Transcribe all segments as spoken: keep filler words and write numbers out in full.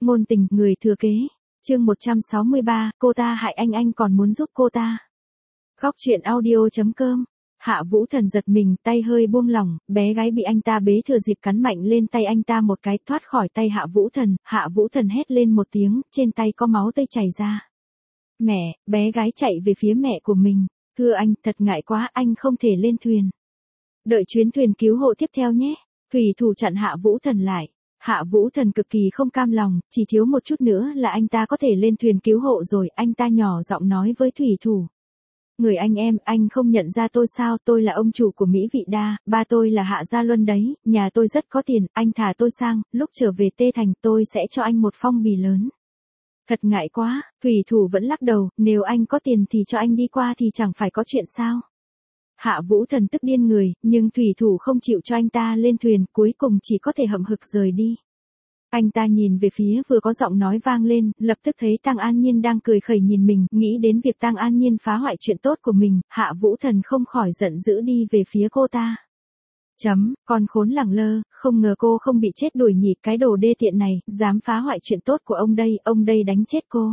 Ngôn tình, người thừa kế. Chương một trăm sáu mươi ba, cô ta hại anh anh còn muốn giúp cô ta. Góc truyện audio.com. Hạ Vũ Thần giật mình, tay hơi buông lỏng, bé gái bị anh ta bế thừa dịp cắn mạnh lên tay anh ta một cái, thoát khỏi tay Hạ Vũ Thần. Hạ Vũ Thần hét lên một tiếng, trên tay có máu tươi chảy ra. Mẹ, bé gái chạy về phía mẹ của mình. Thưa anh, thật ngại quá, anh không thể lên thuyền. Đợi chuyến thuyền cứu hộ tiếp theo nhé. Thủy thủ chặn Hạ Vũ Thần lại. Hạ Vũ Thần cực kỳ không cam lòng, chỉ thiếu một chút nữa là anh ta có thể lên thuyền cứu hộ rồi. Anh ta nhỏ giọng nói với thủy thủ. Người anh em, anh không nhận ra tôi sao? Tôi là ông chủ của Mỹ Vị Đa, ba tôi là Hạ Gia Luân đấy, nhà tôi rất có tiền, anh thả tôi sang, lúc trở về Tê Thành tôi sẽ cho anh một phong bì lớn. Thật ngại quá, thủy thủ vẫn lắc đầu, nếu anh có tiền thì cho anh đi qua thì chẳng phải có chuyện sao. Hạ Vũ Thần tức điên người, nhưng thủy thủ không chịu cho anh ta lên thuyền, cuối cùng chỉ có thể hậm hực rời đi. Anh ta nhìn về phía vừa có giọng nói vang lên, lập tức thấy Tang An Nhiên đang cười khẩy nhìn mình, nghĩ đến việc Tang An Nhiên phá hoại chuyện tốt của mình, Hạ Vũ Thần không khỏi giận dữ đi về phía cô ta. Chấm, con khốn lẳng lơ, không ngờ cô không bị chết đuổi nhỉ, cái đồ đê tiện này, dám phá hoại chuyện tốt của ông đây, ông đây đánh chết cô.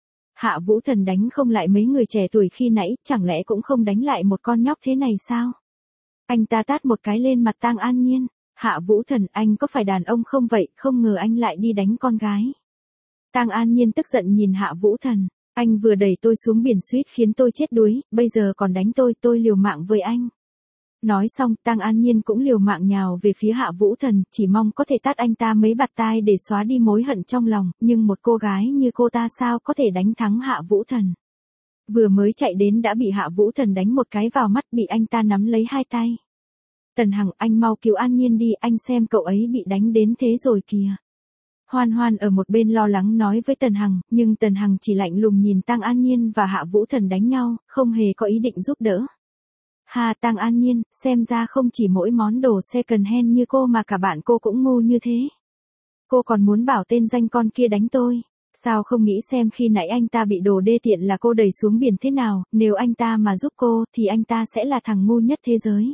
Hạ Vũ Thần đánh không lại mấy người trẻ tuổi khi nãy, chẳng lẽ cũng không đánh lại một con nhóc thế này sao? Anh ta tát một cái lên mặt Tang An Nhiên. Hạ Vũ Thần, anh có phải đàn ông không vậy, không ngờ anh lại đi đánh con gái. Tang An Nhiên tức giận nhìn Hạ Vũ Thần, anh vừa đẩy tôi xuống biển suýt khiến tôi chết đuối, bây giờ còn đánh tôi, tôi liều mạng với anh. Nói xong, Tang An Nhiên cũng liều mạng nhào về phía Hạ Vũ Thần, chỉ mong có thể tát anh ta mấy bạt tai để xóa đi mối hận trong lòng, nhưng một cô gái như cô ta sao có thể đánh thắng Hạ Vũ Thần. Vừa mới chạy đến đã bị Hạ Vũ Thần đánh một cái vào mắt, bị anh ta nắm lấy hai tay. Tần Hằng, anh mau cứu An Nhiên đi, anh xem cậu ấy bị đánh đến thế rồi kìa. Hoan Hoan ở một bên lo lắng nói với Tần Hằng, nhưng Tần Hằng chỉ lạnh lùng nhìn Tang An Nhiên và Hạ Vũ Thần đánh nhau, không hề có ý định giúp đỡ. Hà, Tang An Nhiên, xem ra không chỉ mỗi món đồ second hand như cô mà cả bạn cô cũng ngu như thế. Cô còn muốn bảo tên danh con kia đánh tôi. Sao không nghĩ xem khi nãy anh ta bị đồ đê tiện là cô đẩy xuống biển thế nào, nếu anh ta mà giúp cô thì anh ta sẽ là thằng ngu nhất thế giới.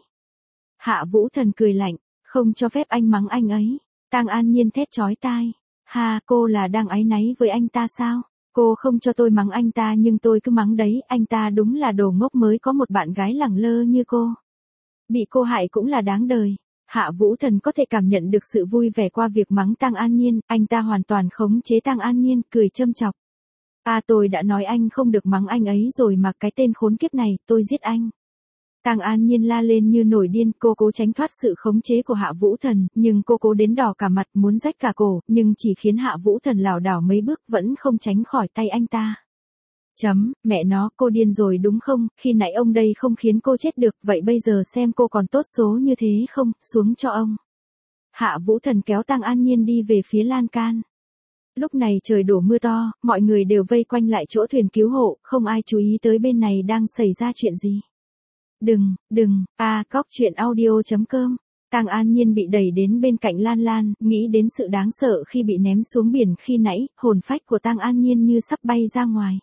Hạ Vũ Thần cười lạnh, không cho phép anh mắng anh ấy. Tang An Nhiên thét chói tai. Ha, cô là đang áy náy với anh ta sao? Cô không cho tôi mắng anh ta nhưng tôi cứ mắng đấy, anh ta đúng là đồ ngốc mới có một bạn gái lẳng lơ như cô. Bị cô hại cũng là đáng đời. Hạ Vũ Thần có thể cảm nhận được sự vui vẻ qua việc mắng Tang An Nhiên, anh ta hoàn toàn khống chế Tang An Nhiên, cười châm chọc. À, tôi đã nói anh không được mắng anh ấy rồi mà, cái tên khốn kiếp này, tôi giết anh. Tang An Nhiên la lên như nổi điên, cô cố tránh thoát sự khống chế của Hạ Vũ Thần, nhưng cô cố đến đỏ cả mặt, muốn rách cả cổ, nhưng chỉ khiến Hạ Vũ Thần lảo đảo mấy bước vẫn không tránh khỏi tay anh ta. Chấm, mẹ nó, cô điên rồi đúng không, khi nãy ông đây không khiến cô chết được, vậy bây giờ xem cô còn tốt số như thế không, xuống cho ông. Hạ Vũ Thần kéo Tang An Nhiên đi về phía lan can. Lúc này trời đổ mưa to, mọi người đều vây quanh lại chỗ thuyền cứu hộ, không ai chú ý tới bên này đang xảy ra chuyện gì. Đừng, đừng, à, góc truyện audio.com. Tang An Nhiên bị đẩy đến bên cạnh Lan Lan, nghĩ đến sự đáng sợ khi bị ném xuống biển khi nãy, hồn phách của Tang An Nhiên như sắp bay ra ngoài.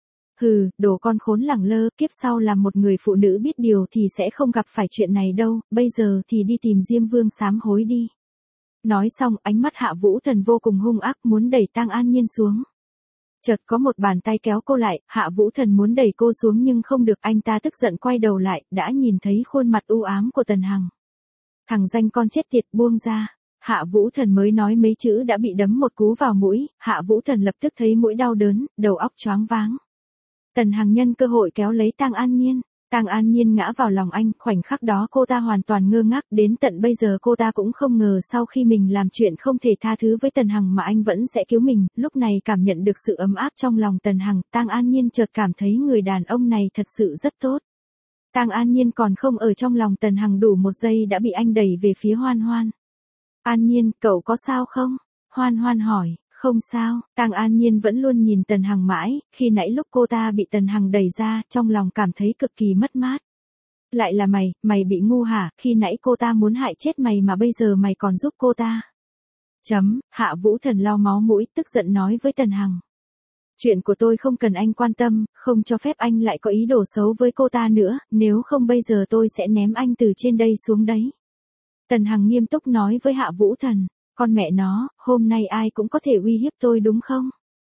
Hừ, đồ con khốn lẳng lơ, kiếp sau làm một người phụ nữ biết điều thì sẽ không gặp phải chuyện này đâu, bây giờ thì đi tìm Diêm Vương sám hối đi. Nói xong, ánh mắt Hạ Vũ Thần vô cùng hung ác muốn đẩy Tang An Nhiên xuống. Chợt có một bàn tay kéo cô lại, Hạ Vũ Thần muốn đẩy cô xuống nhưng không được, anh ta tức giận quay đầu lại, đã nhìn thấy khuôn mặt u ám của Tần Hằng. Thằng danh con chết tiệt, buông ra. Hạ Vũ Thần mới nói mấy chữ đã bị đấm một cú vào mũi, Hạ Vũ Thần lập tức thấy mũi đau đớn, đầu óc choáng váng. Tần Hằng nhân cơ hội kéo lấy Tang An Nhiên. Tang An Nhiên ngã vào lòng anh, khoảnh khắc đó cô ta hoàn toàn ngơ ngác, đến tận bây giờ cô ta cũng không ngờ sau khi mình làm chuyện không thể tha thứ với Tần Hằng mà anh vẫn sẽ cứu mình, lúc này cảm nhận được sự ấm áp trong lòng Tần Hằng, Tang An Nhiên chợt cảm thấy người đàn ông này thật sự rất tốt. Tang An Nhiên còn không ở trong lòng Tần Hằng đủ một giây đã bị anh đẩy về phía Hoan Hoan. An Nhiên, cậu có sao không? Hoan Hoan hỏi. Không sao, Tang An Nhiên vẫn luôn nhìn Tần Hằng mãi, khi nãy lúc cô ta bị Tần Hằng đẩy ra, trong lòng cảm thấy cực kỳ mất mát. Lại là mày, mày bị ngu hả, khi nãy cô ta muốn hại chết mày mà bây giờ mày còn giúp cô ta. Chấm, Hạ Vũ Thần lau máu mũi, tức giận nói với Tần Hằng. Chuyện của tôi không cần anh quan tâm, không cho phép anh lại có ý đồ xấu với cô ta nữa, nếu không bây giờ tôi sẽ ném anh từ trên đây xuống đấy. Tần Hằng nghiêm túc nói với Hạ Vũ Thần. Con mẹ nó, hôm nay ai cũng có thể uy hiếp tôi đúng không?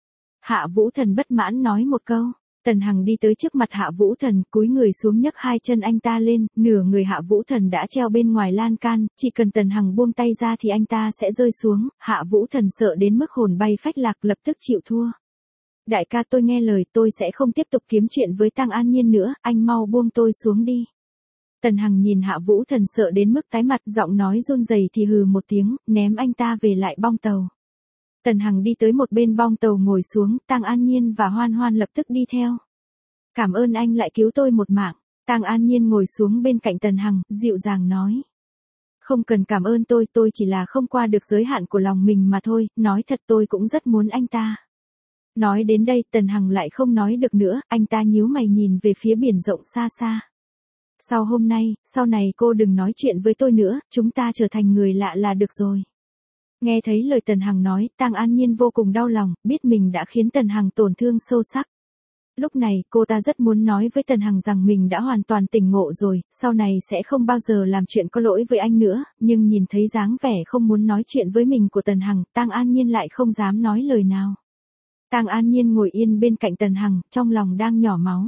Hạ Vũ Thần bất mãn nói một câu. Tần Hằng đi tới trước mặt Hạ Vũ Thần, cúi người xuống nhấc hai chân anh ta lên, nửa người Hạ Vũ Thần đã treo bên ngoài lan can, chỉ cần Tần Hằng buông tay ra thì anh ta sẽ rơi xuống, Hạ Vũ Thần sợ đến mức hồn bay phách lạc lập tức chịu thua. Đại ca tôi nghe lời, tôi sẽ không tiếp tục kiếm chuyện với Tăng An Nhiên nữa, anh mau buông tôi xuống đi. Tần Hằng nhìn Hạ Vũ Thần sợ đến mức tái mặt, giọng nói run rẩy thì hừ một tiếng, ném anh ta về lại bong tàu. Tần Hằng đi tới một bên bong tàu ngồi xuống, Tăng An Nhiên và Hoan Hoan lập tức đi theo. Cảm ơn anh lại cứu tôi một mạng. Tăng An Nhiên ngồi xuống bên cạnh Tần Hằng, dịu dàng nói. Không cần cảm ơn tôi, tôi chỉ là không qua được giới hạn của lòng mình mà thôi, nói thật tôi cũng rất muốn anh ta. Nói đến đây, Tần Hằng lại không nói được nữa, anh ta nhíu mày nhìn về phía biển rộng xa xa. Sau hôm nay, sau này cô đừng nói chuyện với tôi nữa, chúng ta trở thành người lạ là được rồi. Nghe thấy lời Tần Hằng nói, Tăng An Nhiên vô cùng đau lòng, biết mình đã khiến Tần Hằng tổn thương sâu sắc. Lúc này, cô ta rất muốn nói với Tần Hằng rằng mình đã hoàn toàn tỉnh ngộ rồi, sau này sẽ không bao giờ làm chuyện có lỗi với anh nữa, nhưng nhìn thấy dáng vẻ không muốn nói chuyện với mình của Tần Hằng, Tăng An Nhiên lại không dám nói lời nào. Tăng An Nhiên ngồi yên bên cạnh Tần Hằng, trong lòng đang nhỏ máu.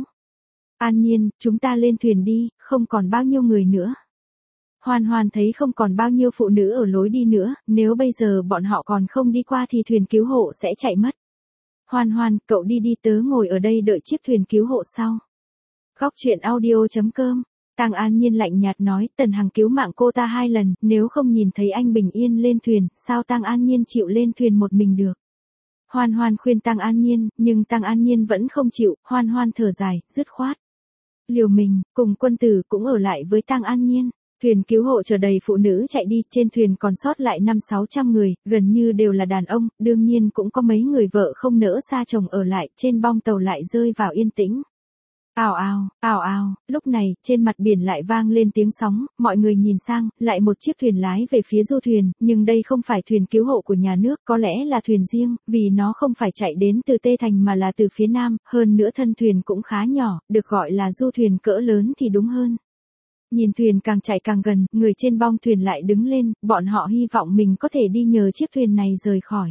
An Nhiên, chúng ta lên thuyền đi, không còn bao nhiêu người nữa. Hoan Hoan thấy không còn bao nhiêu phụ nữ ở lối đi nữa, nếu bây giờ bọn họ còn không đi qua thì thuyền cứu hộ sẽ chạy mất. Hoan Hoan, cậu đi đi, tớ ngồi ở đây đợi chiếc thuyền cứu hộ sau. Góc truyện audio chấm com. Tăng An Nhiên lạnh nhạt nói, Tần Hằng cứu mạng cô ta hai lần, nếu không nhìn thấy anh bình yên lên thuyền, sao Tăng An Nhiên chịu lên thuyền một mình được. Hoan Hoan khuyên Tăng An Nhiên, nhưng Tăng An Nhiên vẫn không chịu, Hoan Hoan thở dài, dứt khoát. Liều mình, cùng quân tử cũng ở lại với Tăng An Nhiên. Thuyền cứu hộ chở đầy phụ nữ chạy đi, trên thuyền còn sót lại năm sáu trăm người, gần như đều là đàn ông, đương nhiên cũng có mấy người vợ không nỡ xa chồng ở lại, trên bong tàu lại rơi vào yên tĩnh. Ào ào, ào ào, lúc này, trên mặt biển lại vang lên tiếng sóng, mọi người nhìn sang, lại một chiếc thuyền lái về phía du thuyền, nhưng đây không phải thuyền cứu hộ của nhà nước, có lẽ là thuyền riêng, vì nó không phải chạy đến từ Tê Thành mà là từ phía nam, hơn nữa thân thuyền cũng khá nhỏ, được gọi là du thuyền cỡ lớn thì đúng hơn. Nhìn thuyền càng chạy càng gần, người trên bong thuyền lại đứng lên, bọn họ hy vọng mình có thể đi nhờ chiếc thuyền này rời khỏi.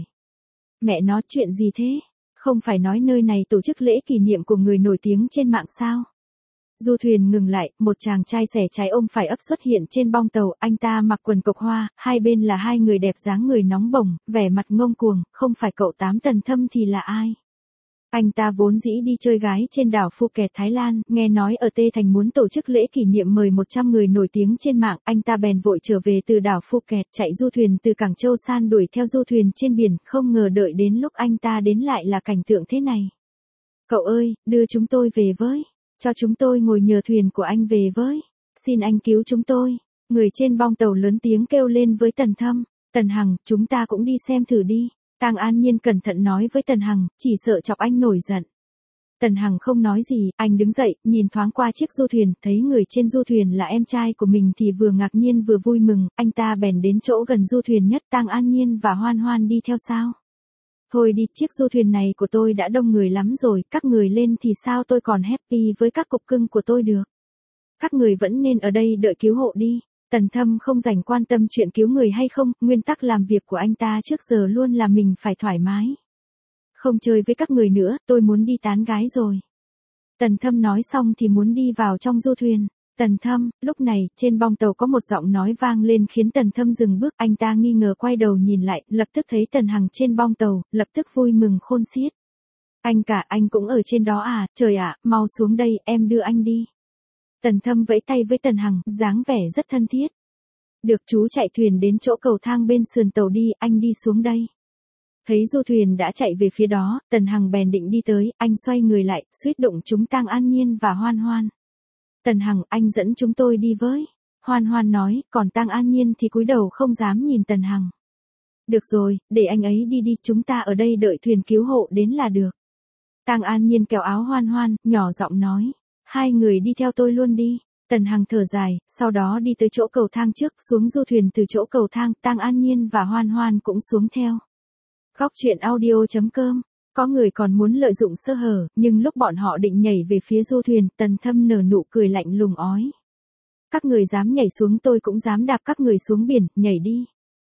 Mẹ nó, chuyện gì thế? Không phải nói nơi này tổ chức lễ kỷ niệm của người nổi tiếng trên mạng sao? Du thuyền ngừng lại, một chàng trai xẻ trái ôm phải ấp xuất hiện trên bong tàu, anh ta mặc quần cộc hoa, hai bên là hai người đẹp dáng người nóng bỏng, vẻ mặt ngông cuồng, không phải cậu Tám Tần Thâm thì là ai? Anh ta vốn dĩ đi chơi gái trên đảo Phuket Thái Lan, nghe nói ở Tê Thành muốn tổ chức lễ kỷ niệm mời một trăm người nổi tiếng trên mạng, anh ta bèn vội trở về từ đảo Phuket, chạy du thuyền từ cảng Châu San đuổi theo du thuyền trên biển, không ngờ đợi đến lúc anh ta đến lại là cảnh tượng thế này. Cậu ơi, đưa chúng tôi về với, cho chúng tôi ngồi nhờ thuyền của anh về với, xin anh cứu chúng tôi. Người trên bong tàu lớn tiếng kêu lên với Tần Thâm, Tần Hằng, chúng ta cũng đi xem thử đi. Tăng An Nhiên cẩn thận nói với Tần Hằng, chỉ sợ chọc anh nổi giận. Tần Hằng không nói gì, anh đứng dậy, nhìn thoáng qua chiếc du thuyền, thấy người trên du thuyền là em trai của mình thì vừa ngạc nhiên vừa vui mừng, anh ta bèn đến chỗ gần du thuyền nhất, Tăng An Nhiên và Hoan Hoan đi theo sao. Thôi đi, chiếc du thuyền này của tôi đã đông người lắm rồi, các người lên thì sao tôi còn happy với các cục cưng của tôi được. Các người vẫn nên ở đây đợi cứu hộ đi. Tần Thâm không dành quan tâm chuyện cứu người hay không, nguyên tắc làm việc của anh ta trước giờ luôn là mình phải thoải mái. Không chơi với các người nữa, tôi muốn đi tán gái rồi. Tần Thâm nói xong thì muốn đi vào trong du thuyền. Tần Thâm, lúc này, trên bong tàu có một giọng nói vang lên khiến Tần Thâm dừng bước, anh ta nghi ngờ quay đầu nhìn lại, lập tức thấy Tần Hằng trên bong tàu, lập tức vui mừng khôn xiết. Anh cả, anh cũng ở trên đó à, trời ạ, mau xuống đây, em đưa anh đi. Tần Thâm vẫy tay với Tần Hằng, dáng vẻ rất thân thiết. Được, chú chạy thuyền đến chỗ cầu thang bên sườn tàu đi, anh đi xuống đây. Thấy du thuyền đã chạy về phía đó, Tần Hằng bèn định đi tới, anh xoay người lại, suýt đụng trúng Tăng An Nhiên và Hoan Hoan. Tần Hằng, anh dẫn chúng tôi đi với. Hoan Hoan nói, còn Tăng An Nhiên thì cúi đầu không dám nhìn Tần Hằng. Được rồi, để anh ấy đi đi, chúng ta ở đây đợi thuyền cứu hộ đến là được. Tăng An Nhiên kéo áo Hoan Hoan, nhỏ giọng nói. Hai người đi theo tôi luôn đi. Tần Hằng thở dài, sau đó đi tới chỗ cầu thang trước, xuống du thuyền từ chỗ cầu thang, Tăng An Nhiên và Hoan Hoan cũng xuống theo. Góc truyện audio chấm com. Có người còn muốn lợi dụng sơ hở, nhưng lúc bọn họ định nhảy về phía du thuyền, Tần Thâm nở nụ cười lạnh lùng ói. Các người dám nhảy xuống tôi cũng dám đạp các người xuống biển, nhảy đi.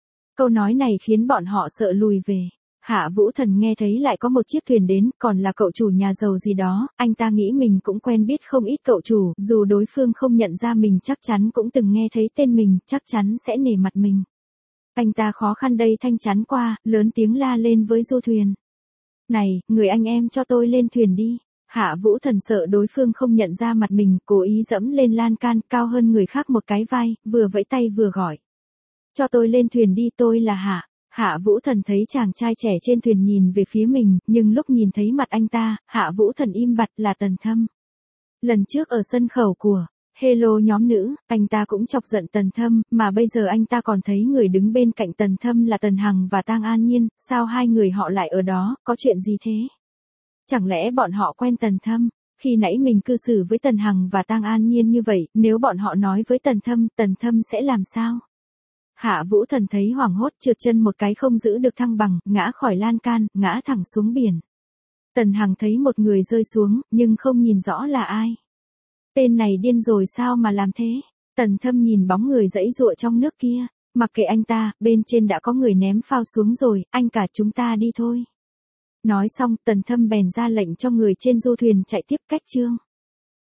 Câu nói này khiến bọn họ sợ lùi về. Hạ Vũ Thần nghe thấy lại có một chiếc thuyền đến, còn là cậu chủ nhà giàu gì đó, anh ta nghĩ mình cũng quen biết không ít cậu chủ, dù đối phương không nhận ra mình chắc chắn cũng từng nghe thấy tên mình, chắc chắn sẽ nể mặt mình. Anh ta khó khăn đây thanh chắn qua, lớn tiếng la lên với du thuyền. Này, người anh em cho tôi lên thuyền đi. Hạ Vũ Thần sợ đối phương không nhận ra mặt mình, cố ý dẫm lên lan can cao hơn người khác một cái vai, vừa vẫy tay vừa gọi. Cho tôi lên thuyền đi, tôi là Hạ. Hạ Vũ Thần thấy chàng trai trẻ trên thuyền nhìn về phía mình, nhưng lúc nhìn thấy mặt anh ta, Hạ Vũ Thần im bặt là Tần Thâm. Lần trước ở sân khấu của Hello nhóm nữ, anh ta cũng chọc giận Tần Thâm, mà bây giờ anh ta còn thấy người đứng bên cạnh Tần Thâm là Tần Hằng và Tang An Nhiên, sao hai người họ lại ở đó, có chuyện gì thế? Chẳng lẽ bọn họ quen Tần Thâm? Khi nãy mình cư xử với Tần Hằng và Tang An Nhiên như vậy, nếu bọn họ nói với Tần Thâm, Tần Thâm sẽ làm sao? Hạ Vũ Thần thấy hoảng hốt, trượt chân một cái không giữ được thăng bằng, ngã khỏi lan can, ngã thẳng xuống biển. Tần Hằng thấy một người rơi xuống, nhưng không nhìn rõ là ai. Tên này điên rồi sao mà làm thế? Tần Thâm nhìn bóng người giãy giụa trong nước kia, mặc kệ anh ta, bên trên đã có người ném phao xuống rồi, anh cả chúng ta đi thôi. Nói xong, Tần Thâm bèn ra lệnh cho người trên du thuyền chạy tiếp cách chương.